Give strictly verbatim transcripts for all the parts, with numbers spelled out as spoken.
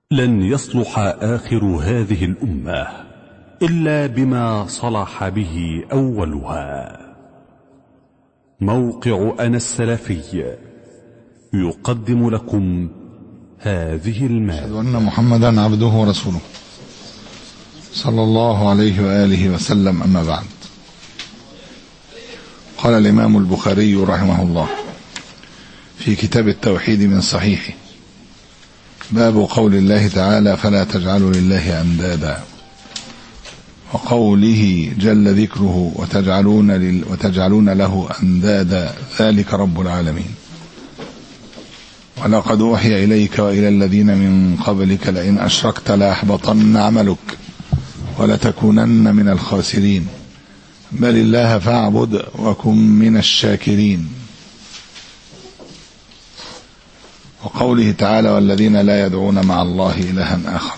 لن يصلح آخر هذه الأمة إلا بما صلح به أولها. موقع أنا السلفي يقدم لكم هذه المادة. أشهد أن محمدا عبده ورسوله صلى الله عليه وآله وسلم. أما بعد، قال الإمام البخاري رحمه الله في كتاب التوحيد من صحيحه: باب قول الله تعالى: فلا تجعلوا لله أندادا، وقوله جل ذكره: وتجعلون, لل وتجعلون له أندادا ذلك رب العالمين. ولقد أوحي إليك وإلى الذين من قبلك لئن أشركت ليحبطن عملك ولتكونن من الخاسرين بل الله فاعبد وكن من الشاكرين. وقوله تعالى: والذين لا يدعون مع الله إلها آخر.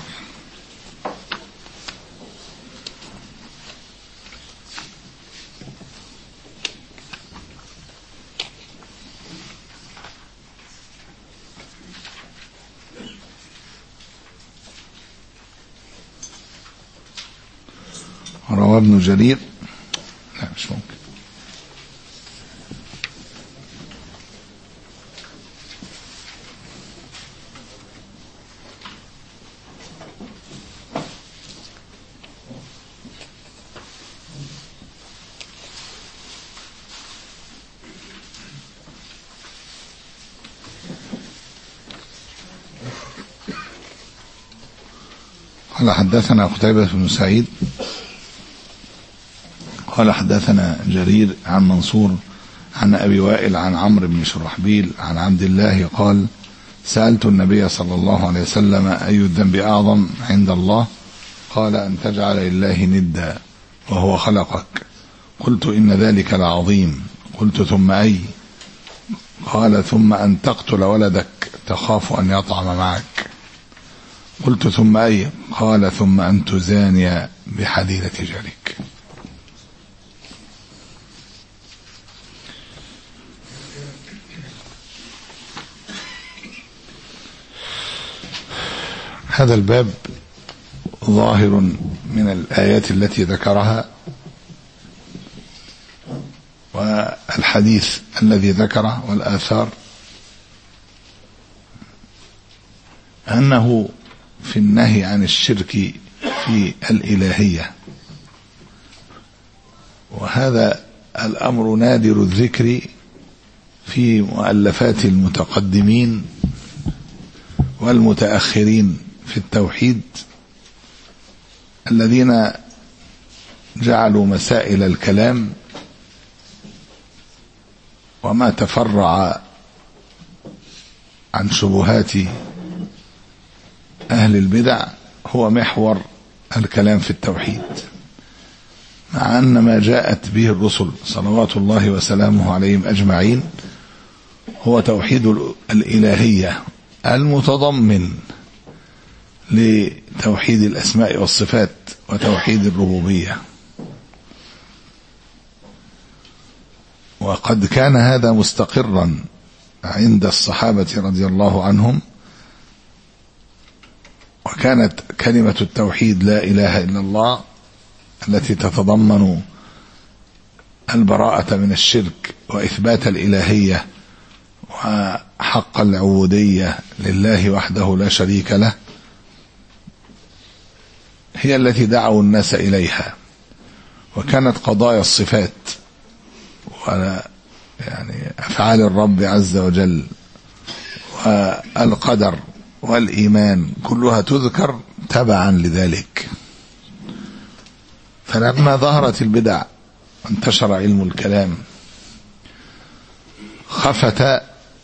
روى ابن جرير، لا مش ممكن، قال حدثنا قتيبة بن سعيد قال حدثنا جرير عن منصور عن أبي وائل عن عمرو بن شرحبيل عن عبد الله قال: سألت النبي صلى الله عليه وسلم: أي الذنب أعظم عند الله؟ قال: أن تجعل لله ندا وهو خلقك. قلت: إن ذلك لعظيم. قلت: ثم أي؟ قال: ثم أن تقتل ولدك تخاف أن يطعم معك. قلت: ثم أي؟ قال: ثم أن تزاني بحليلة جارك. هذا الباب ظاهر من الآيات التي ذكرها والحديث الذي ذكره والآثار أنه في النهي عن الشرك في الإلهية، وهذا الأمر نادر الذكر في مؤلفات المتقدمين والمتأخرين في التوحيد، الذين جعلوا مسائل الكلام وما تفرع عن شبهات أهل البدع هو محور الكلام في التوحيد، مع أن ما جاءت به الرسل صلوات الله وسلامه عليهم أجمعين هو توحيد الإلهية المتضمن لتوحيد الأسماء والصفات وتوحيد الربوبية. وقد كان هذا مستقرا عند الصحابة رضي الله عنهم، وكانت كلمة التوحيد لا إله إلا الله التي تتضمن البراءة من الشرك وإثبات الإلهية وحق العبودية لله وحده لا شريك له، هي التي دعوا الناس إليها. وكانت قضايا الصفات يعني أفعال الرب عز وجل والقدر والإيمان كلها تذكر تبعا لذلك. فلما ظهرت البدع وانتشر علم الكلام خفت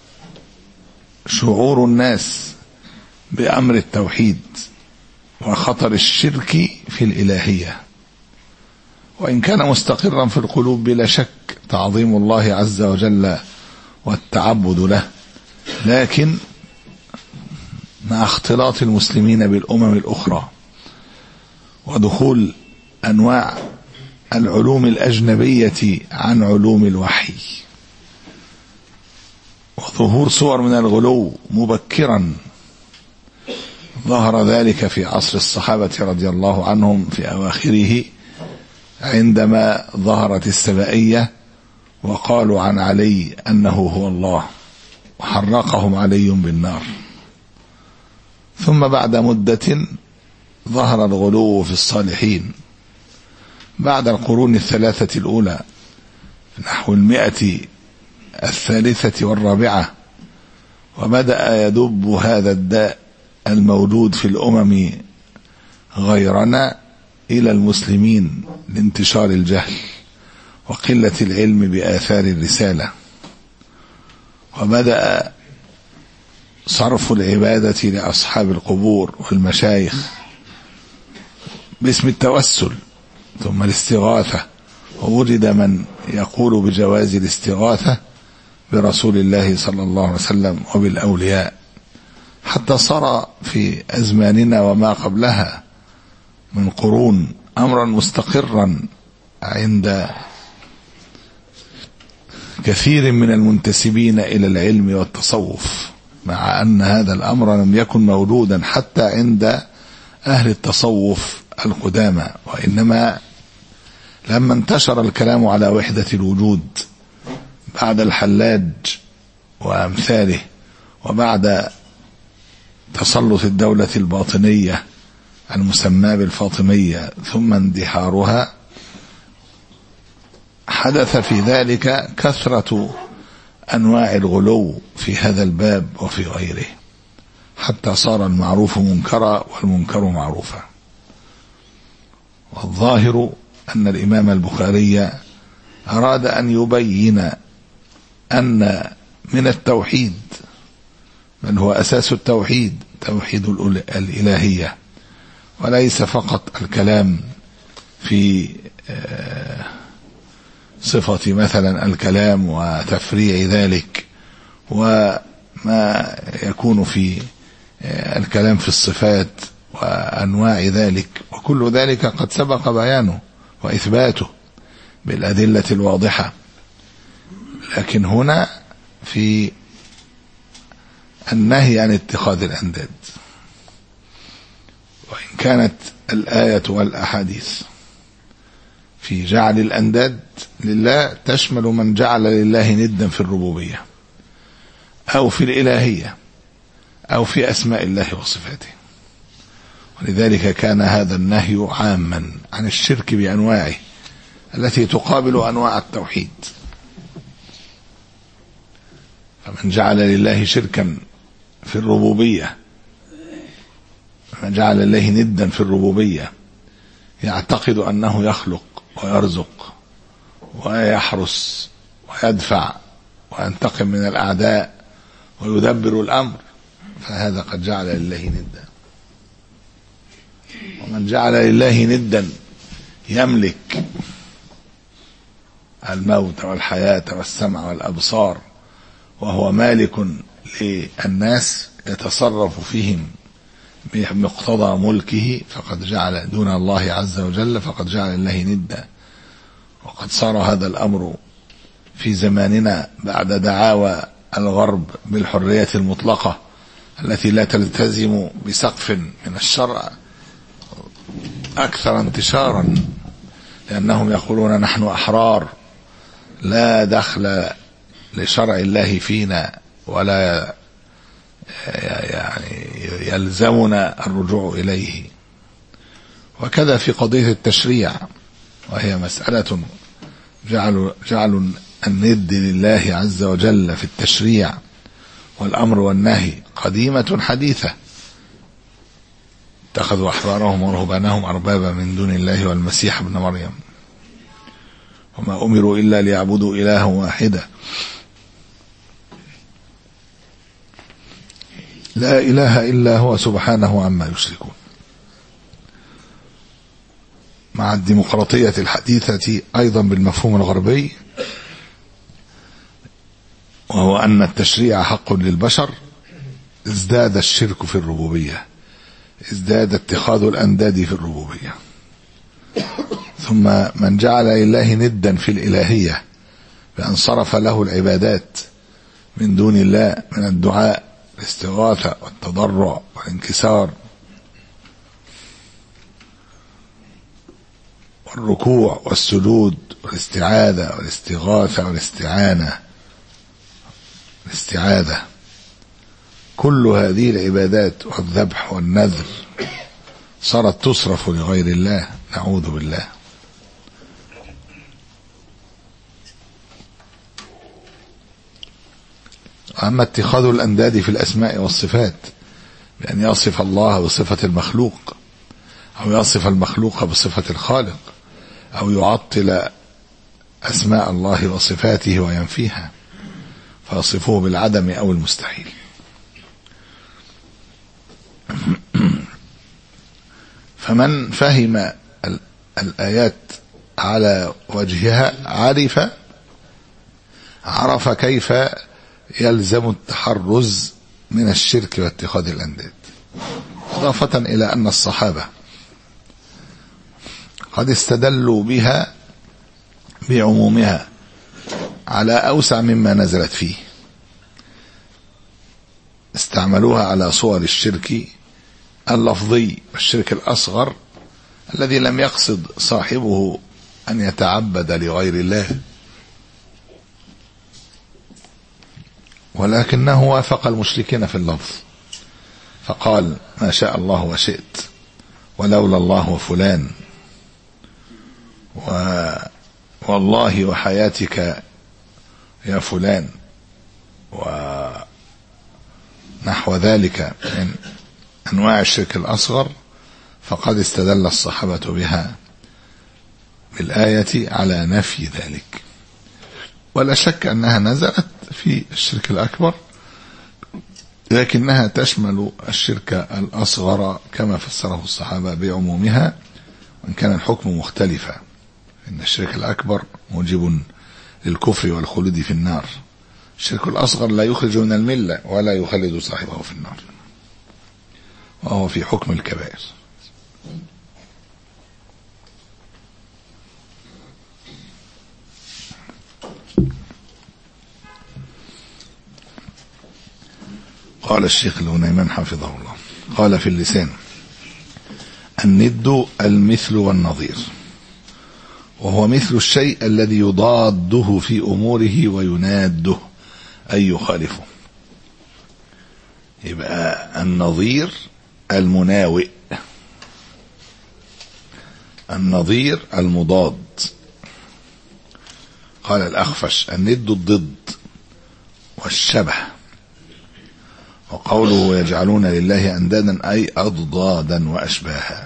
شعور الناس بأمر التوحيد وخطر الشرك في الإلهية، وإن كان مستقرا في القلوب بلا شك تعظيم الله عز وجل والتعبد له، لكن مع اختلاط المسلمين بالأمم الأخرى ودخول أنواع العلوم الأجنبية عن علوم الوحي وظهور صور من الغلو مبكرا ظهر ذلك في عصر الصحابة رضي الله عنهم في أواخره، عندما ظهرت السبائية وقالوا عن علي أنه هو الله، وحرقهم علي بالنار. ثم بعد مدة ظهر الغلو في الصالحين بعد القرون الثلاثة الأولى، نحو المئة الثالثة والرابعة، وبدأ يدب هذا الداء الموجود في الأمم غيرنا إلى المسلمين لانتشار الجهل وقلة العلم بآثار الرسالة، وبدأ صرف العبادة لأصحاب القبور والمشايخ باسم التوسل ثم الاستغاثة، ووجد من يقول بجواز الاستغاثة برسول الله صلى الله عليه وسلم وبالأولياء، حتى صار في أزماننا وما قبلها من قرون أمرا مستقرا عند كثير من المنتسبين إلى العلم والتصوف، مع أن هذا الأمر لم يكن موجودا حتى عند أهل التصوف القدامى، وإنما لما انتشر الكلام على وحدة الوجود بعد الحلاج وأمثاله، وبعد تسلط الدولة الباطنية المسمى بالفاطمية ثم اندحارها، حدث في ذلك كثرة أنواع الغلو في هذا الباب وفي غيره، حتى صار المعروف منكرا والمنكر معروفا. والظاهر أن الإمام البخاري أراد أن يبين أن من التوحيد، بل هو أساس التوحيد، توحيد الإلهية، وليس فقط الكلام في صفة مثلا الكلام وتفريع ذلك، وما يكون في الكلام في الصفات وأنواع ذلك، وكل ذلك قد سبق بيانه وإثباته بالأدلة الواضحة. لكن هنا في النهي عن اتخاذ الأنداد، وإن كانت الآية والأحاديث في جعل الأنداد لله تشمل من جعل لله ندا في الربوبية أو في الإلهية أو في أسماء الله وصفاته، ولذلك كان هذا النهي عاما عن الشرك بأنواعه التي تقابل أنواع التوحيد. فمن جعل لله شركا في الربوبية، من جعل لله ندا في الربوبية، يعتقد أنه يخلق ويرزق ويحرس ويدفع وينتقم من الأعداء ويدبر الأمر، فهذا قد جعل لله ندا. ومن جعل لله ندا يملك الموت والحياة والسمع والأبصار، وهو مالك للناس يتصرف فيهم بمقتضى ملكه، فقد جعل دون الله عز وجل، فقد جعل الله ندا. وقد صار هذا الأمر في زماننا بعد دعاوى الغرب بالحرية المطلقة التي لا تلتزم بسقف من الشرع أكثر انتشارا، لأنهم يقولون نحن أحرار لا دخل لشرع الله فينا، ولا يعني يلزمنا الرجوع إليه. وكذا في قضية التشريع، وهي مسألة جعل, جعل الند لله عز وجل في التشريع والأمر والنهي قديمة حديثة. اتخذوا أحبارهم ورهبانهم أربابا من دون الله والمسيح ابن مريم وما أمروا إلا ليعبدوا إلها واحدا لا إله إلا هو سبحانه عما يشركون. مع الديمقراطية الحديثة أيضا بالمفهوم الغربي، وهو أن التشريع حق للبشر، ازداد الشرك في الربوبية، ازداد اتخاذ الأنداد في الربوبية. ثم من جعل لله ندا في الإلهية بأن صرف له العبادات من دون الله من الدعاء، الاستغاثة والتضرع والانكسار والركوع والسجود والاستعاذة والاستغاثة والاستعانة الاستعاذة، كل هذه العبادات والذبح والنذر صارت تصرف لغير الله، نعوذ بالله. أما اتخاذ الأنداد في الأسماء والصفات بأن يصف الله بصفة المخلوق أو يصف المخلوق بصفة الخالق أو يعطل أسماء الله وصفاته وينفيها فيصفه بالعدم أو المستحيل. فمن فهم الآيات على وجهها عرف عرف كيف يلزم التحرز من الشرك واتخاذ الأنداد، إضافة إلى أن الصحابة قد استدلوا بها بعمومها على أوسع مما نزلت فيه، استعملوها على صور الشرك اللفظي والشرك الأصغر الذي لم يقصد صاحبه أن يتعبد لغير الله، ولكنه وافق المشركين في اللفظ فقال ما شاء الله وشئت ولولا الله وفلان و والله وحياتك يا فلان ونحو ذلك من أنواع الشرك الأصغر، فقد استدل الصحابة بها بالآية على نفي ذلك. ولا شك أنها نزلت في الشرك الأكبر لكنها تشمل الشرك الأصغر كما فسره الصحابة بعمومها، وإن كان الحكم مختلفا، إن الشرك الأكبر موجب للكفر والخلود في النار، الشرك الأصغر لا يخرج من الملة ولا يخلد صاحبه في النار، وهو في حكم الكبائر. قال الشيخ الهنيمان حفظه الله قال في اللسان: الند المثل والنظير، وهو مثل الشيء الذي يضاده في أموره ويناده أي يخالفه. يبقى النظير المناوئ، النظير المضاد. قال الأخفش: الند الضد والشبه. وقوله يجعلون لله أندادا أي أضدادا وأشباها.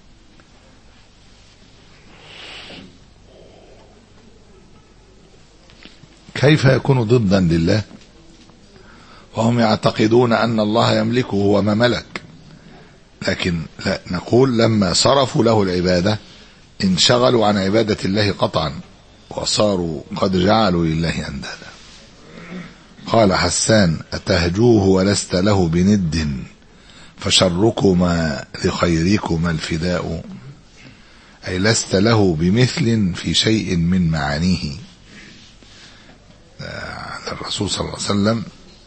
كيف يكون ضدا لله وهم يعتقدون أن الله يملكه وما ملك؟ لكن لا نقول لما صرفوا له العبادة انشغلوا عن عبادة الله قطعا وصاروا قد جعلوا لله أندادا. قال حسان: أتهجوه ولست له بند فشركما لخيركما الفداء، أي لست له بمثل في شيء من معانيه. الرسول صلى الله عليه وسلم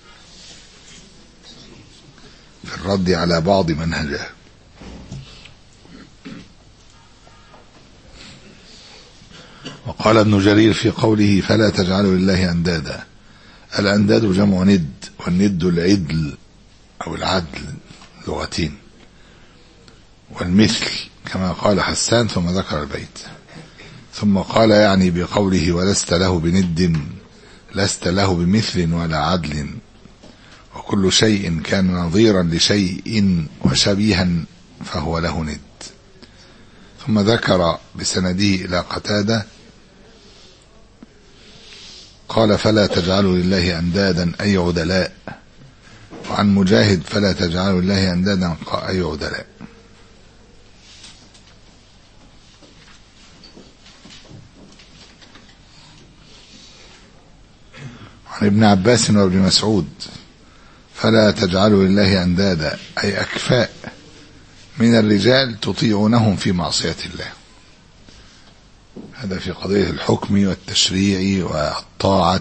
في الرد على بعض منهجه. وقال ابن جرير في قوله: فلا تجعلوا لله أندادا، الأنداد جمع ند، والند العدل أو العدل لغتين، والمثل كما قال حسان ثم ذكر البيت، ثم قال يعني بقوله ولست له بند لست له بمثل ولا عدل، وكل شيء كان نظيرا لشيء وشبيها فهو له ند. ثم ذكر بسنده إلى قتادة قال: فلا تجعلوا لله أندادا أي عدلاء، وعن مجاهد: فلا تجعلوا لله أندادا أي عدلاء. عن ابن عباس وابن مسعود: فلا تجعلوا لله أندادا أي أكفاء من الرجال تطيعونهم في معصية الله. هذا في قضية الحكم والتشريع والطاعة،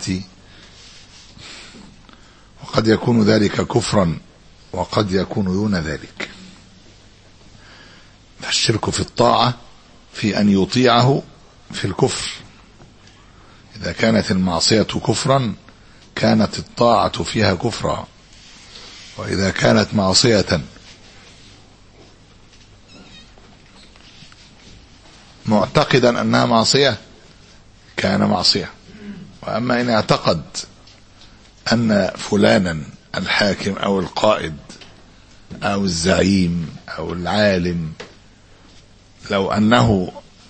وقد يكون ذلك كفرا وقد يكون دون ذلك. فالشرك في الطاعة في أن يطيعه في الكفر. إذا كانت المعصية كفرا كانت الطاعة فيها كفرا، وإذا كانت معصية معتقدا أنها معصية كان معصية. وأما إن اعتقد أن فلانا الحاكم أو القائد أو الزعيم أو العالم لو أنه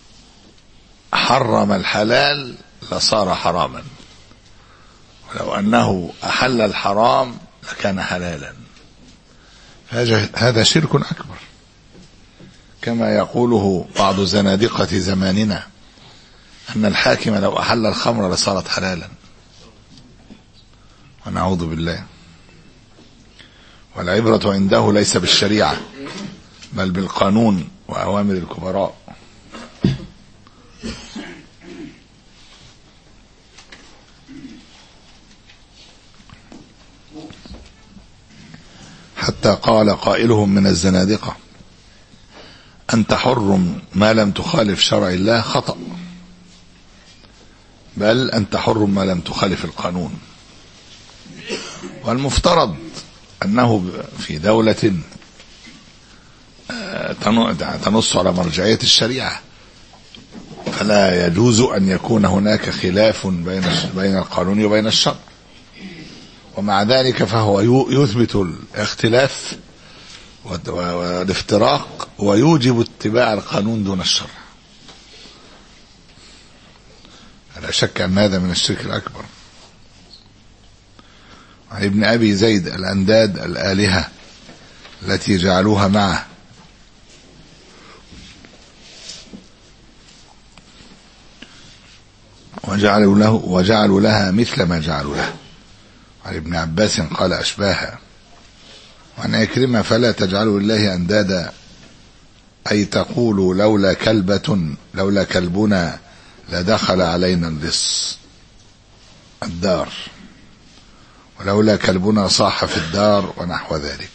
حرم الحلال لصار حراما، ولو أنه أحل الحرام لكان حلالا، هذا شرك أكبر، كما يقوله بعض زنادقة زماننا أن الحاكم لو أحل الخمر لصارت حلالا، ونعوذ بالله. والعبرة عنده ليس بالشريعة بل بالقانون وأوامر الكبراء. حتى قال قائلهم من الزنادقة: أن تحرم ما لم تخالف شرع الله خطأ، بل أن تحرم ما لم تخالف القانون. والمفترض أنه في دولة تنص على مرجعية الشريعة فلا يجوز أن يكون هناك خلاف بين بين القانون وبين الشرع، ومع ذلك فهو يثبت الاختلاف والافتراق ويوجب اتباع القانون دون الشرع. لا شك أن هذا من الشرك الأكبر. عن ابن أبي زيد: الأنداد الآلهة التي جعلوها معه وجعلوا له وجعلوا لها مثل ما جعلوا له. عن ابن عباس قال: أشباها. وعن عكرمة: فلا تجعلوا لله أندادا، أي تقولوا لولا كلبة لولا كلبنا لدخل علينا اللص الدار، ولولا كلبنا صاح في الدار، ونحو ذلك.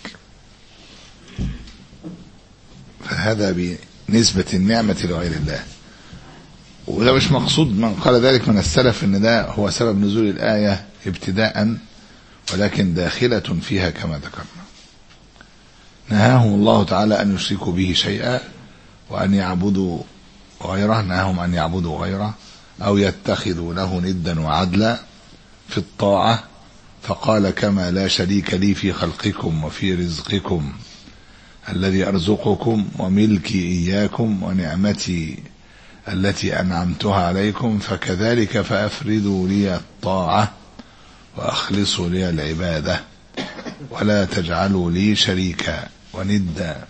فهذا بنسبة النعمة لغير الله، وده مش مقصود من قال ذلك من السلف ان ده هو سبب نزول الآية ابتداء، ولكن داخلة فيها كما ذكرنا. نهاهم الله تعالى أن يشركوا به شيئا وأن يعبدوا غيره، نهاهم أن يعبدوا غيره أو يتخذوا له ندا وعدلا في الطاعة، فقال: كما لا شريك لي في خلقكم وفي رزقكم الذي أرزقكم وملكي إياكم ونعمتي التي أنعمتها عليكم، فكذلك فأفردوا لي الطاعة وأخلصوا لي العبادة ولا تجعلوا لي شريكا وندا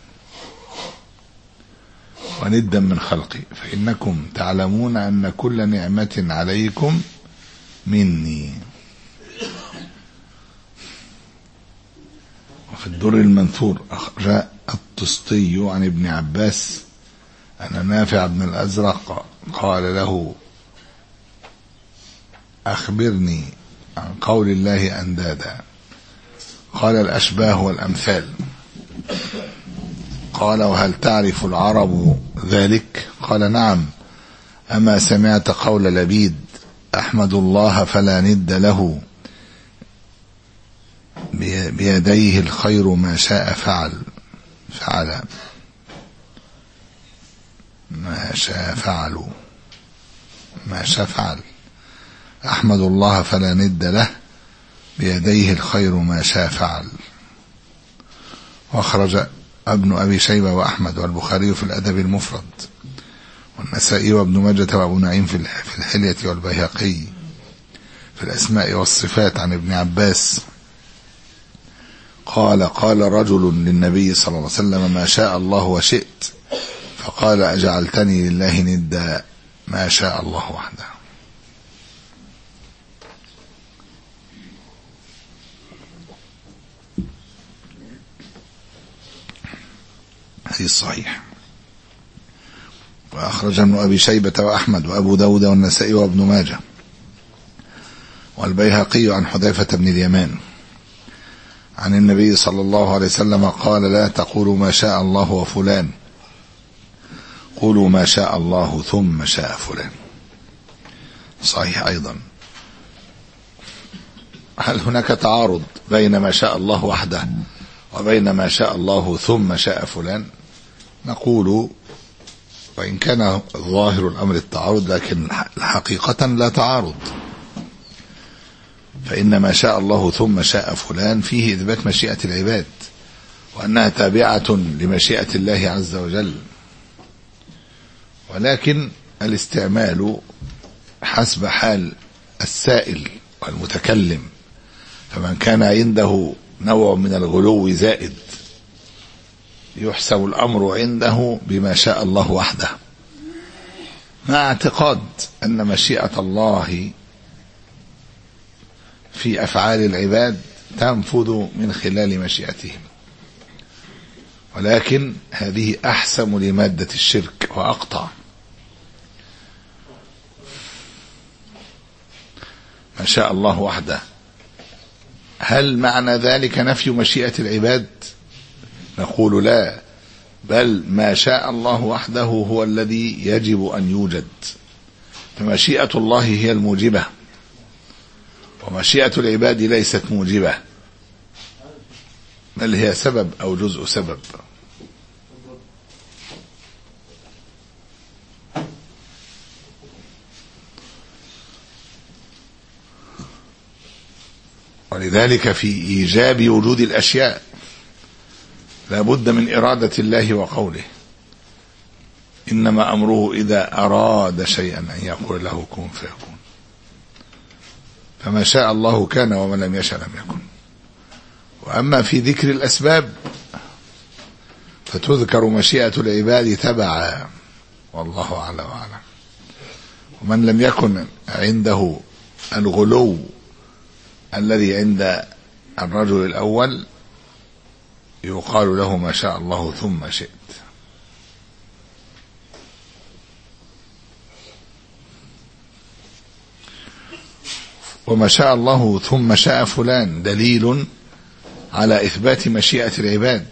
وندا من خلقي، فإنكم تعلمون أن كل نعمة عليكم مني. وفي الدر المنثور جاء الطسطي عن ابن عباس أن نافع بن الأزرق قال له: أخبرني عن قول الله أندادا. قال: الأشباه والأمثال. قال: وهل تعرف العرب ذلك؟ قال: نعم. أما سمعت قول لبيد: أحمد الله فلا ند له، بيديه الخير ما شاء فعل فعل ما شاء فعلوا ما شاء فعل أحمد الله فلا ند له، بيديه الخير ما شاء فعل. واخرج ابن أبي شيبة وأحمد والبخاري في الأدب المفرد، والنسائي وابن ماجة وابو نعيم في الحلية، والبيهقي في الأسماء والصفات عن ابن عباس قال: قال رجل للنبي صلى الله عليه وسلم: ما شاء الله وشئت، فقال: أجعلتني لله ندا، ما شاء الله وحده. حديث صحيح. وأخرج ابن أبي شيبة وأحمد وأبو داود والنسائي وابن ماجه والبيهقي عن حذيفة بن اليمان عن النبي صلى الله عليه وسلم قال: لا تقولوا ما شاء الله وفلان، قولوا ما شاء الله ثم شاء فلان. صحيح أيضا. هل هناك تعارض بين ما شاء الله وحده وبين ما شاء الله ثم شاء فلان؟ نقول وإن كان ظاهر الأمر التعارض لكن حقيقة لا تعارض، فإن ما شاء الله ثم شاء فلان فيه إثبات مشيئة العباد وأنها تابعة لمشيئة الله عز وجل، ولكن الاستعمال حسب حال السائل والمتكلم، فمن كان عنده نوع من الغلو زائد يحسب الأمر عنده بما شاء الله وحده، مع اعتقاد أن مشيئة الله في أفعال العباد تنفذ من خلال مشيئتهم، ولكن هذه أحسم لمادة الشرك وأقطع. ما شاء الله وحده، هل معنى ذلك نفي مشيئة العباد؟ نقول لا، بل ما شاء الله وحده هو الذي يجب أن يوجد، فمشيئة الله هي الموجبة ومشيئة العباد ليست موجبة، بل هي سبب أو جزء سبب. ولذلك في إيجاب وجود الأشياء لا بد من إرادة الله وقوله، إنما أمره إذا أراد شيئا أن يقول له كن فيكون، فما شاء الله كان وما لم يشأ لم يكن. وأما في ذكر الأسباب فتذكر مشيئة العباد تبعا، والله أعلى وأعلم. ومن لم يكن عنده الغلو الذي عند الرجل الأول يقال له ما شاء الله ثم شئت. وما شاء الله ثم شاء فلان دليل على إثبات مشيئة العباد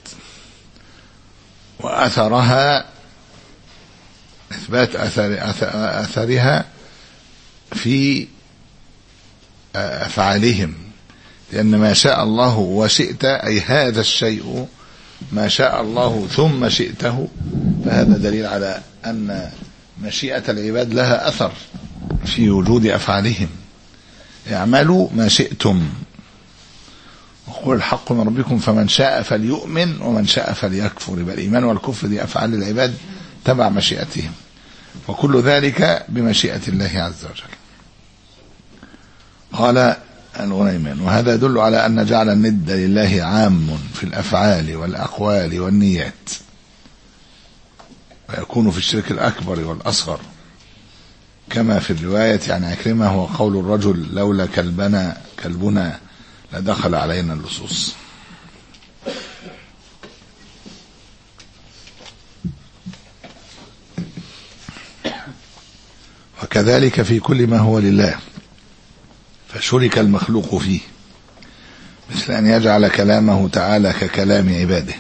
وأثرها، إثبات أثر أثرها في أفعالهم، لأن ما شاء الله وشئت أي هذا الشيء ما شاء الله ثم شئته، فهذا دليل على أن مشيئة العباد لها أثر في وجود أفعالهم. اعملوا ما شئتم وقل الحق من ربكم فمن شاء فليؤمن ومن شاء فليكفر. يبقى الإيمان والكفر دي أفعال العباد تبع مشيئتهم، وكل ذلك بمشيئة الله عز وجل. قال الغنيمان: وهذا يدل على أن جعل الند لله عام في الأفعال والأقوال والنيات، ويكون في الشرك الأكبر والأصغر، كما في الرواية عن عكرمة هو قول الرجل: لولا كلبنا كلبنا لدخل علينا اللصوص. وكذلك في كل ما هو لله فشرك المخلوق فيه، مثل أن يجعل كلامه تعالى ككلام عباده،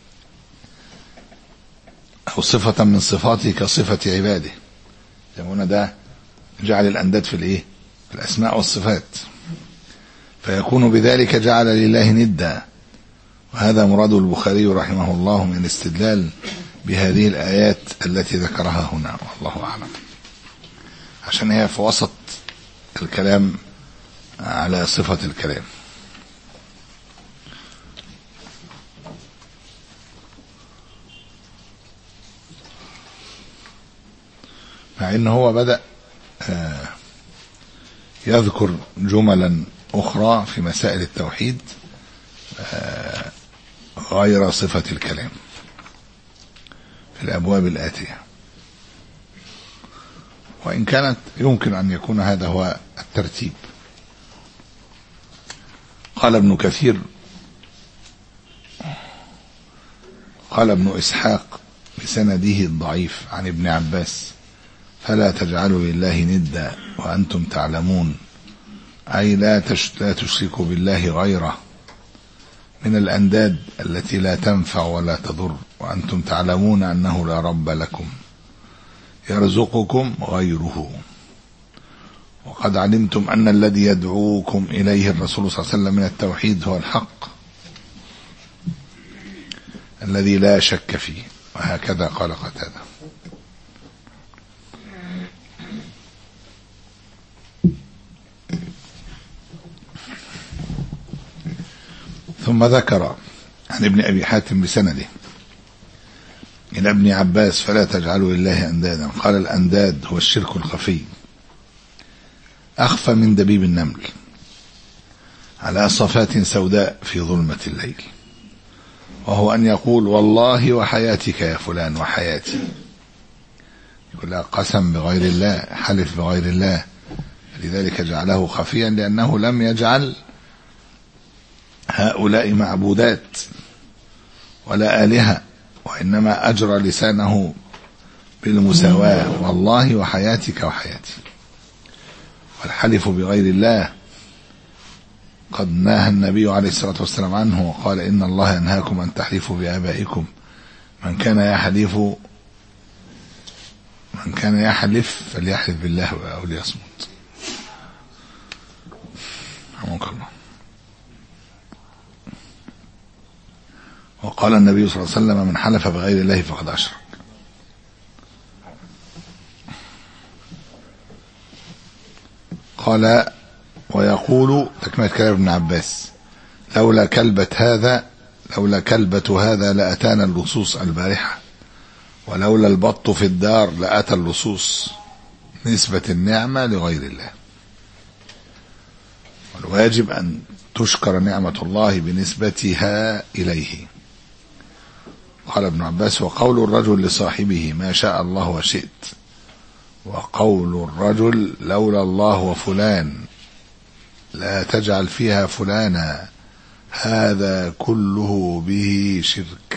أو صفة من صفاته كصفة عباده. هنا ده جعل الأنداد في الإيه؟ في الأسماء والصفات، فيكون بذلك جعل لله ندا. وهذا مراد البخاري رحمه الله من الاستدلال بهذه الآيات التي ذكرها هنا، والله أعلم، عشان هي في وسط الكلام على صفة الكلام. مع إنه هو بدأ يذكر جملا أخرى في مسائل التوحيد غير صفة الكلام في الأبواب الآتية، وإن كانت يمكن أن يكون هذا هو الترتيب. قال ابن كثير قال ابن إسحاق بسنده الضعيف عن ابن عباس: فلا تجعلوا لله ندا وأنتم تعلمون، أي لا تشركوا بالله غيره من الأنداد التي لا تنفع ولا تضر، وأنتم تعلمون أنه لا رب لكم يرزقكم غيره. وقد علمتم أن الذي يدعوكم إليه الرسول صلى الله عليه وسلم من التوحيد هو الحق الذي لا شك فيه. وهكذا قال قتادة. ثم ذكر عن ابن أبي حاتم بسنده إلى ابن عباس: فلا تجعلوا لله أندادا. قال: الأنداد هو الشرك الخفي أخفى من دبيب النمل على صفات سوداء في ظلمة الليل، وهو أن يقول: والله وحياتك يا فلان وحياتي، يقول قسم بغير الله، حلف بغير الله. لذلك جعله خفيا، لأنه لم يجعل هؤلاء معبودات ولا آلهة، وإنما أجرى لسانه بالمساواة: والله وحياتك وحياتي. والحلف بغير الله قد نهى النبي عليه الصلاة والسلام عنه، وقال: إن الله ينهاكم أن تحلفوا بآبائكم، من كان يحلف من كان يحلف فليحلف بالله أو ليصمت. رحمك الله. وقال النبي صلى الله عليه وسلم: من حلف بغير الله فقد أشرك. قال: ويقول تكملة كلام ابن عباس: لولا كلبة هذا لولا كلبة هذا لأتانا اللصوص البارحة، ولولا البط في الدار لأتى اللصوص. نسبة النعمة لغير الله، والواجب أن تشكر نعمة الله بنسبتها إليه. قال ابن عباس: وقول الرجل لصاحبه ما شاء الله وشئت، وقول الرجل لولا الله وفلان لا تجعل فيها فلانا، هذا كله به شرك.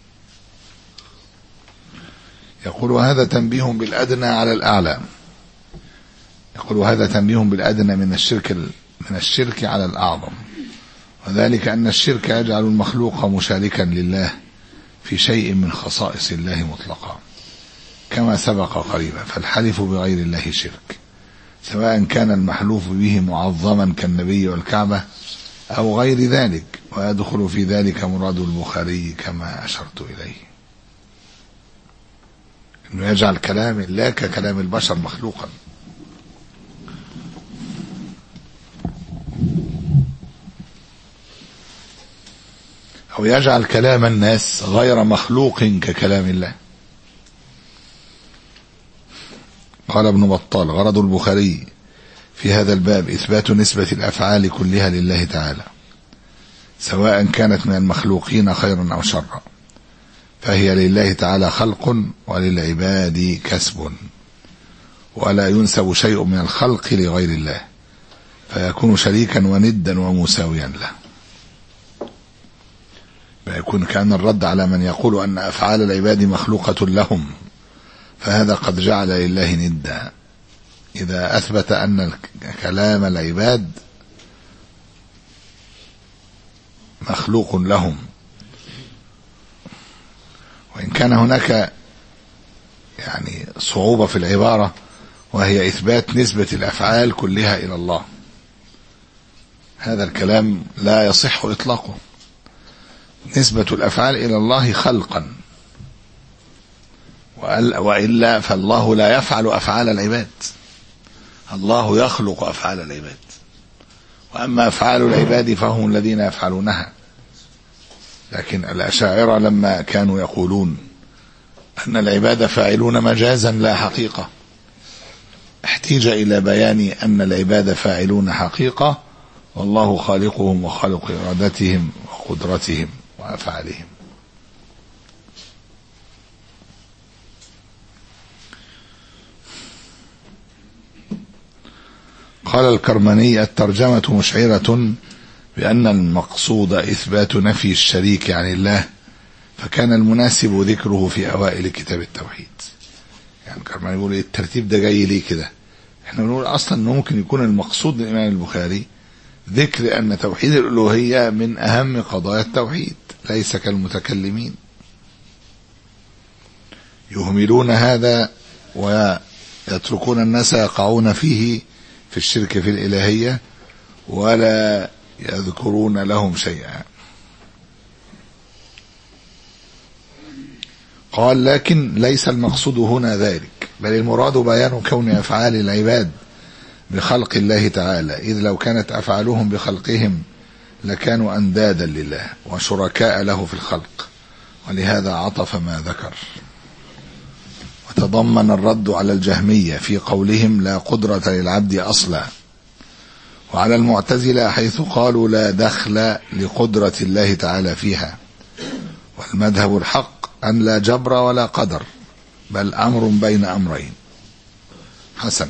يقول: وهذا تنبيه بالأدنى على الأعلى. يقول: وهذا تنبيه بالأدنى من الشرك من الشرك على الأعظم، وذلك أن الشرك يجعل المخلوق مشاركا لله في شيء من خصائص الله مطلقا كما سبق قريبا. فالحلف بغير الله شرك، سواء كان المحلوف به معظما كالنبي والكعبة أو غير ذلك، ويدخل في ذلك مراد البخاري كما أشرت إليه، إنه يجعل كلام الله ككلام البشر مخلوقا. أو يجعل كلام الناس غير مخلوق ككلام الله. قال ابن بطال: غرض البخاري في هذا الباب إثبات نسبة الأفعال كلها لله تعالى، سواء كانت من المخلوقين خيرا أو شرا، فهي لله تعالى خلق وللعباد كسب، ولا ينسب شيء من الخلق لغير الله، فيكون شريكا وندا ومساويا له. فيكون كان الرد على من يقول أن أفعال العباد مخلوقة لهم، فهذا قد جعل لله ندا إذا أثبت أن كلام العباد مخلوق لهم. وإن كان هناك يعني صعوبة في العبارة، وهي إثبات نسبة الأفعال كلها إلى الله، هذا الكلام لا يصح إطلاقه. نسبة الأفعال إلى الله خلقا، وإلا فالله لا يفعل أفعال العباد، الله يخلق أفعال العباد، وأما أفعال العباد فهم الذين يفعلونها. لكن الأشاعرة لما كانوا يقولون أن العباد فاعلون مجازا لا حقيقة، احتيج إلى بيان أن العباد فاعلون حقيقة، والله خالقهم وخالق إرادتهم وقدرتهم وأفعالهم. قال الكرماني: الترجمة مشعرة بأن المقصود إثبات نفي الشريك عن الله، فكان المناسب ذكره في أوائل كتاب التوحيد. يعني الكرماني يقول الترتيب ده جاي ليه كده؟ احنا بنقول أصلا أنه ممكن يكون المقصود من الإمام البخاري ذكر أن توحيد الألوهية من أهم قضايا التوحيد، ليس كالمتكلمين يهملون هذا ويتركون الناس يقعون فيه في الشرك في الإلهية ولا يذكرون لهم شيئا. قال لكن ليس المقصود هنا ذلك، بل المراد بيان كون أفعال العباد بخلق الله تعالى، إذ لو كانت أفعالهم بخلقهم لكانوا أندادا لله وشركاء له في الخلق، ولهذا عطف ما ذكر. وتضمن الرد على الجهمية في قولهم لا قدرة للعبد أصلا، وعلى المعتزلة حيث قالوا لا دخل لقدرة الله تعالى فيها. والمذهب الحق أن لا جبر ولا قدر، بل أمر بين أمرين. حسن.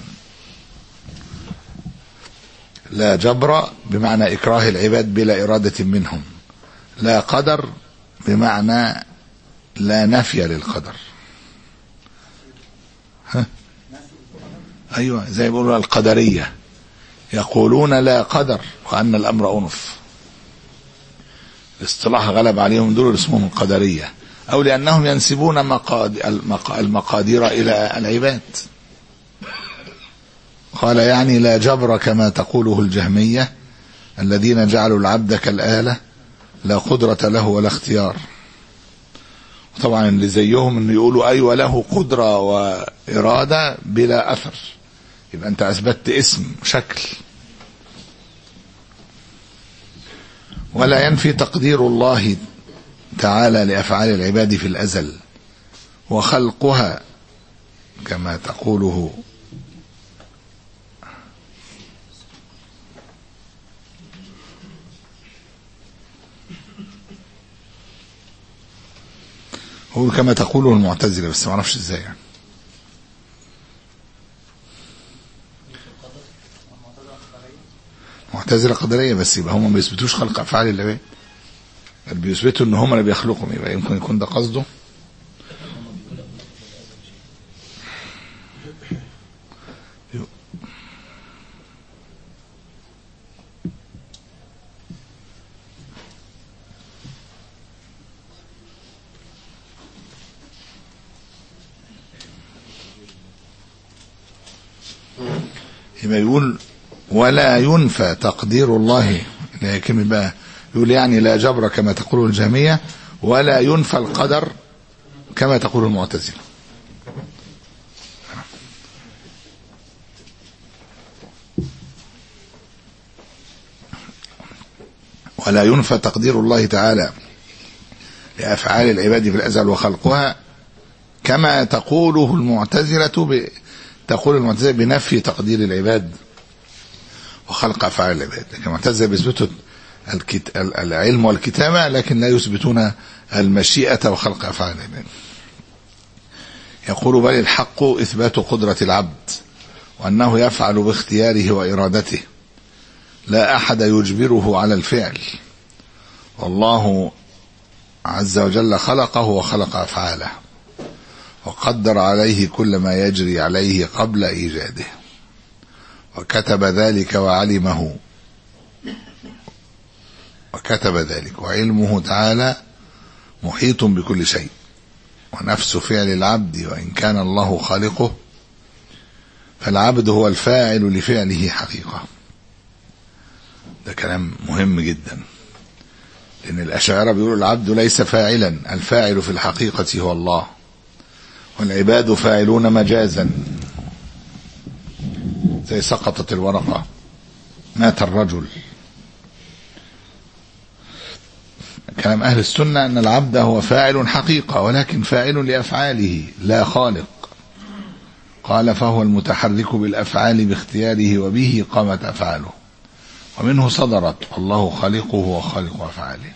لا جبر بمعنى إكراه العباد بلا إرادة منهم، لا قدر بمعنى لا نفي للقدر. ها؟ أيوة، زي بيقولوا القدرية يقولون لا قدر وأن الأمر أنف. الاصطلاح غلب عليهم دول اسمهم القدرية، أو لأنهم ينسبون المقادير إلى العباد. قال يعني لا جبر كما تقوله الجهمية الذين جعلوا العبد كالآلة لا قدرة له ولا اختيار. طبعا اللي زيهم انه يقولوا ايوه له قدرة وإرادة بلا أثر، يبقى انت اثبتت اسم شكل. ولا ينفي تقدير الله تعالى لأفعال العباد في الأزل وخلقها كما تقوله هو كما تقوله المعتزلة، بس ما اعرفش ازاي يعني. معتزلة قدرية، بس يبقى هم ما بيثبتوش خلق افعال العباد، بل بيثبتوا ان هم اللي بيخلقهم، يبقى يمكن يكون ده قصده. يبقى يقول ولا ينفى تقدير الله، لكن بقى يقول يعني لا جبر كما تقول الجهمية، ولا ينفى القدر كما تقول المعتزلة. ولا ينفى تقدير الله تعالى لأفعال العباد في الأزل وخلقها كما تقوله المعتزلة ب... تقول المعتزلة بنفي تقدير العباد وخلق أفعال العباد. لكن المعتزلة بيثبتوا الكت... العلم والكتابة، لكن لا يثبتون المشيئة وخلق أفعال العباد. يقول بل الحق إثبات قدرة العبد وأنه يفعل باختياره وإرادته، لا أحد يجبره على الفعل، والله عز وجل خلقه وخلق أفعاله وقدر عليه كل ما يجري عليه قبل إيجاده، وكتب ذلك وعلمه وكتب ذلك وعلمه تعالى محيط بكل شيء. ونفس فعل العبد وإن كان الله خالقه فالعبد هو الفاعل لفعله حقيقة. ده كلام مهم جدا، لأن الأشاعرة بيقولوا العبد ليس فاعلا، الفاعل في الحقيقة هو الله، والعباد فاعلون مجازا، زي سقطت الورقة مات الرجل. كلام أهل السنة أن العبد هو فاعل حقيقة، ولكن فاعل لأفعاله لا خالق. قال فهو المتحرك بالأفعال باختياره وبه قامت أفعاله، ومنه صدرت الله خالقه وخالق أفعاله.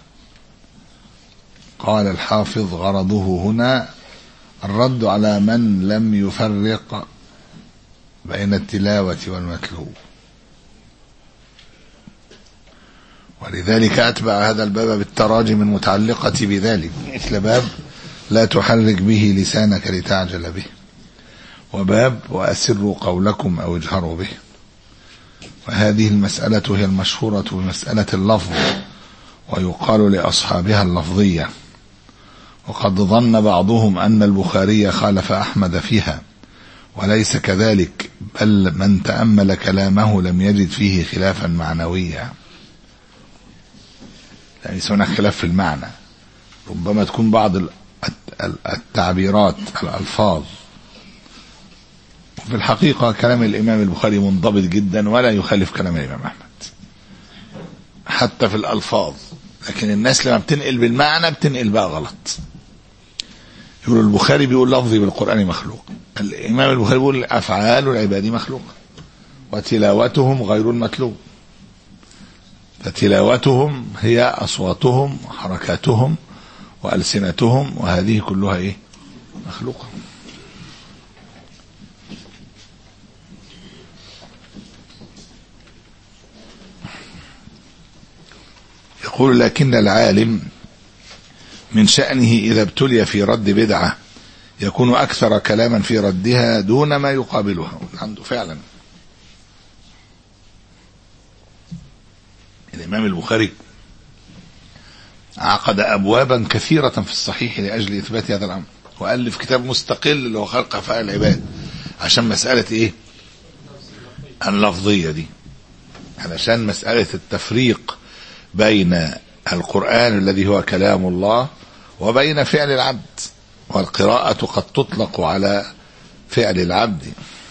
قال الحافظ غرضه هنا الرد على من لم يفرق بين التلاوة والمتلو، ولذلك أتبع هذا الباب بالتراجم المتعلقة بذلك، مثل باب لا تحرك به لسانك لتعجل به، وباب وأسروا قولكم أو اجهروا به. وهذه المسألة هي المشهورة بمسألة اللفظ، ويقال لأصحابها وليس كذلك، بل من تأمل كلامه لم يجد فيه خلافا معنويا. ليس هناك خلاف في المعنى، ربما تكون بعض التعبيرات الألفاظ، وفي الحقيقة كلام الإمام البخاري منضبط جدا ولا يخالف كلام الإمام أحمد حتى في الألفاظ، لكن الناس لما بتنقل بالمعنى بتنقل بقى غلط. يقول البخاري بيقول لفظي بالقرآن مخلوق، الإمام البخاري بيقول أفعال العباد مخلوقة وتلاوتهم غير المتلو، فتلاوتهم هي أصواتهم وحركاتهم وألسنتهم، وهذه كلها إيه؟ مخلوقة. يقول لكن العالم من شأنه إذا ابتلي في رد بدعة يكون أكثر كلاما في ردها دون ما يقابلها. عنده فعلا الإمام البخاري عقد أبوابا كثيرة في الصحيح لأجل إثبات هذا الأمر، وألف كتاب مستقل اللي هو خلق أفعال العباد عشان مسألة إيه؟ اللفظية دي، علشان مسألة التفريق بين القرآن الذي هو كلام الله وبين فعل العبد، والقراءة قد تطلق على فعل العبد.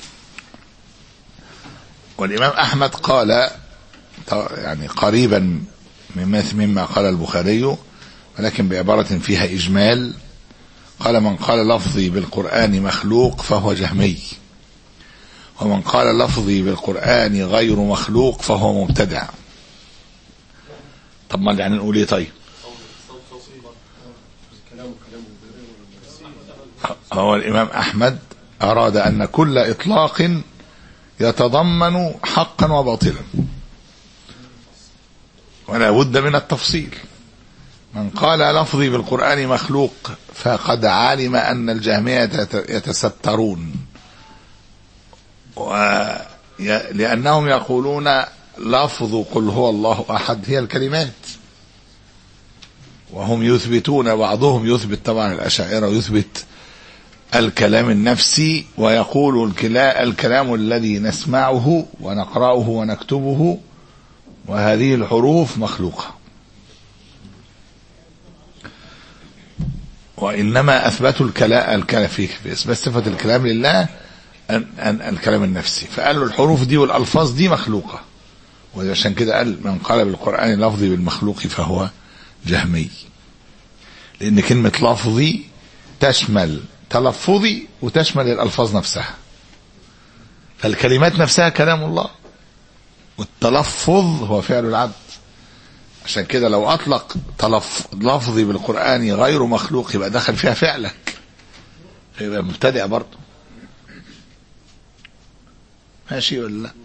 والإمام أحمد قال يعني قريبا مما قال البخاري ولكن بعبارة فيها إجمال، قال من قال لفظي بالقرآن مخلوق فهو جهمي، ومن قال لفظي بالقرآن غير مخلوق فهو مبتدع. طب ما يعني نقول ايه؟ طيب هو الإمام أحمد أراد أن كل إطلاق يتضمن حقا وباطلا ولا بد من التفصيل. من قال لفظي بالقرآن مخلوق فقد علم أن الجهمية يتسترون، لأنهم يقولون لفظ قل هو الله أحد هي الكلمات، وهم يثبتون، بعضهم يثبت طبعا الأشاعرة يثبت الكلام النفسي، ويقول الكلام الذي نسمعه ونقرأه ونكتبه وهذه الحروف مخلوقة، وإنما أثبتوا الكلام في إثبات صفة الكلام لله أن أن الكلام النفسي، فقالوا الحروف دي والألفاظ دي مخلوقة، وعشان كده قال من قال بالقرآن لفظي بالمخلوق فهو جهمي، لأن كلمة لفظي تشمل تلفظي وتشمل الألفاظ نفسها، فالكلمات نفسها كلام الله والتلفظ هو فعل العبد. عشان كده لو أطلق لفظي بالقرآن غير مخلوق يبقى دخل فيها فعلك، يبقى مبتدع برضه. ماشي ولا لا؟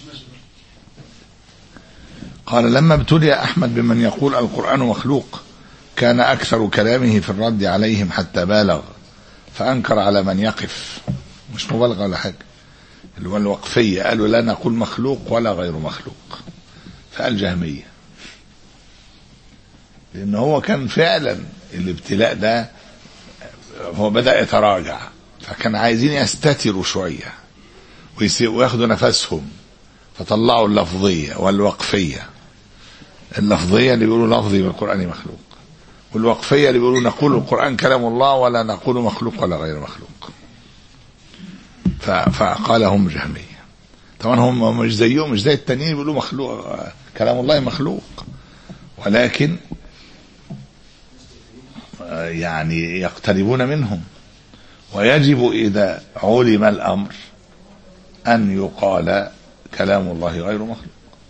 قال لما ابتلي أحمد بمن يقول القرآن مخلوق كان أكثر كلامه في الرد عليهم حتى بالغ، فأنكر على من يقف، مش مبالغة ولا حاجة، اللي هو الوقفية، قالوا لا نقول مخلوق ولا غير مخلوق، فقال جهمية، لأن هو كان فعلا الابتلاء ده هو بدأ يتراجع، فكان عايزين يستتروا شوية وياخدوا نفسهم، فطلعوا اللفظية والوقفية. اللفظية اللي بيقولوا لفظي بالقرآن مخلوق، والوقفية اللي بيقولوا نقول القرآن كلام الله ولا نقول مخلوق ولا غير مخلوق، فقال هم جهمية. طبعا هم مش زيهم، مش زي التانيين بيقولوا مخلوق كلام الله مخلوق، ولكن يعني يقتربون منهم، ويجب إذا علم الأمر أن يقال كلام الله غير مخلوق.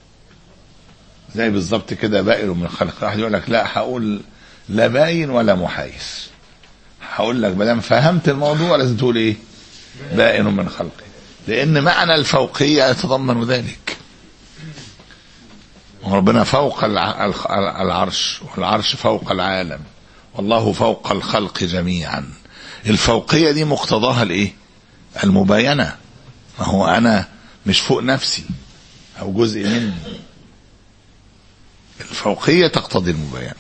زي بالضبط كده بائن من الخلق، واحد يقول لك لا هقول لا باين ولا محايس، هقول لك بدل فهمت الموضوع لازم تقول ايه؟ بائن من خلقه، لأن معنى الفوقية يتضمن ذلك. ربنا فوق العرش، والعرش فوق العالم، والله فوق الخلق جميعا. الفوقية دي مقتضاها الايه؟ المباينة، ما هو أنا مش فوق نفسي أو جزء مني، الفوقية تقتضي المباينة.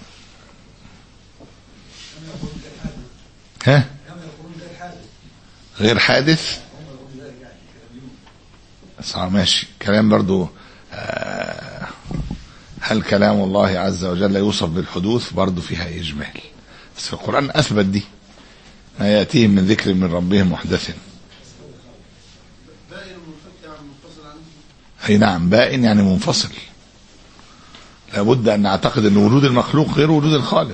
ها؟ غير حادث؟ ماشي كلام برضو. آه هل كلام الله عز وجل يوصف بالحدوث؟ برضو فيها إجمال، بس في القرآن أثبت دي، ما يأتيهم من ذكر من ربهم محدث. أي نعم، بائن يعني منفصل. لابد أن نعتقد أن وجود المخلوق غير وجود الخالق.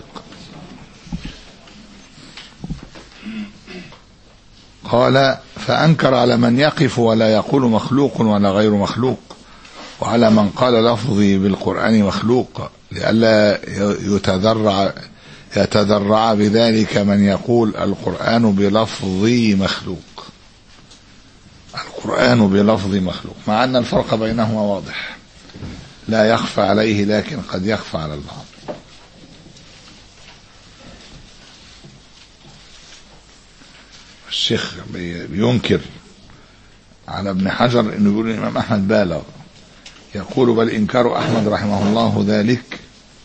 قال فأنكر على من يقف ولا يقول مخلوق ولا غير مخلوق، وعلى من قال لفظي بالقرآن مخلوق، لئلا يتذرع يتذرع بذلك من يقول القرآن بلفظي مخلوق، القرآن بلفظ مخلوق، مع أن الفرق بينهما واضح لا يخفى عليه، لكن قد يخفى على البعض. الشيخ بينكر على ابن حجر انه يقول الامام احمد بالغ، يقول بل انكار احمد رحمه الله ذلك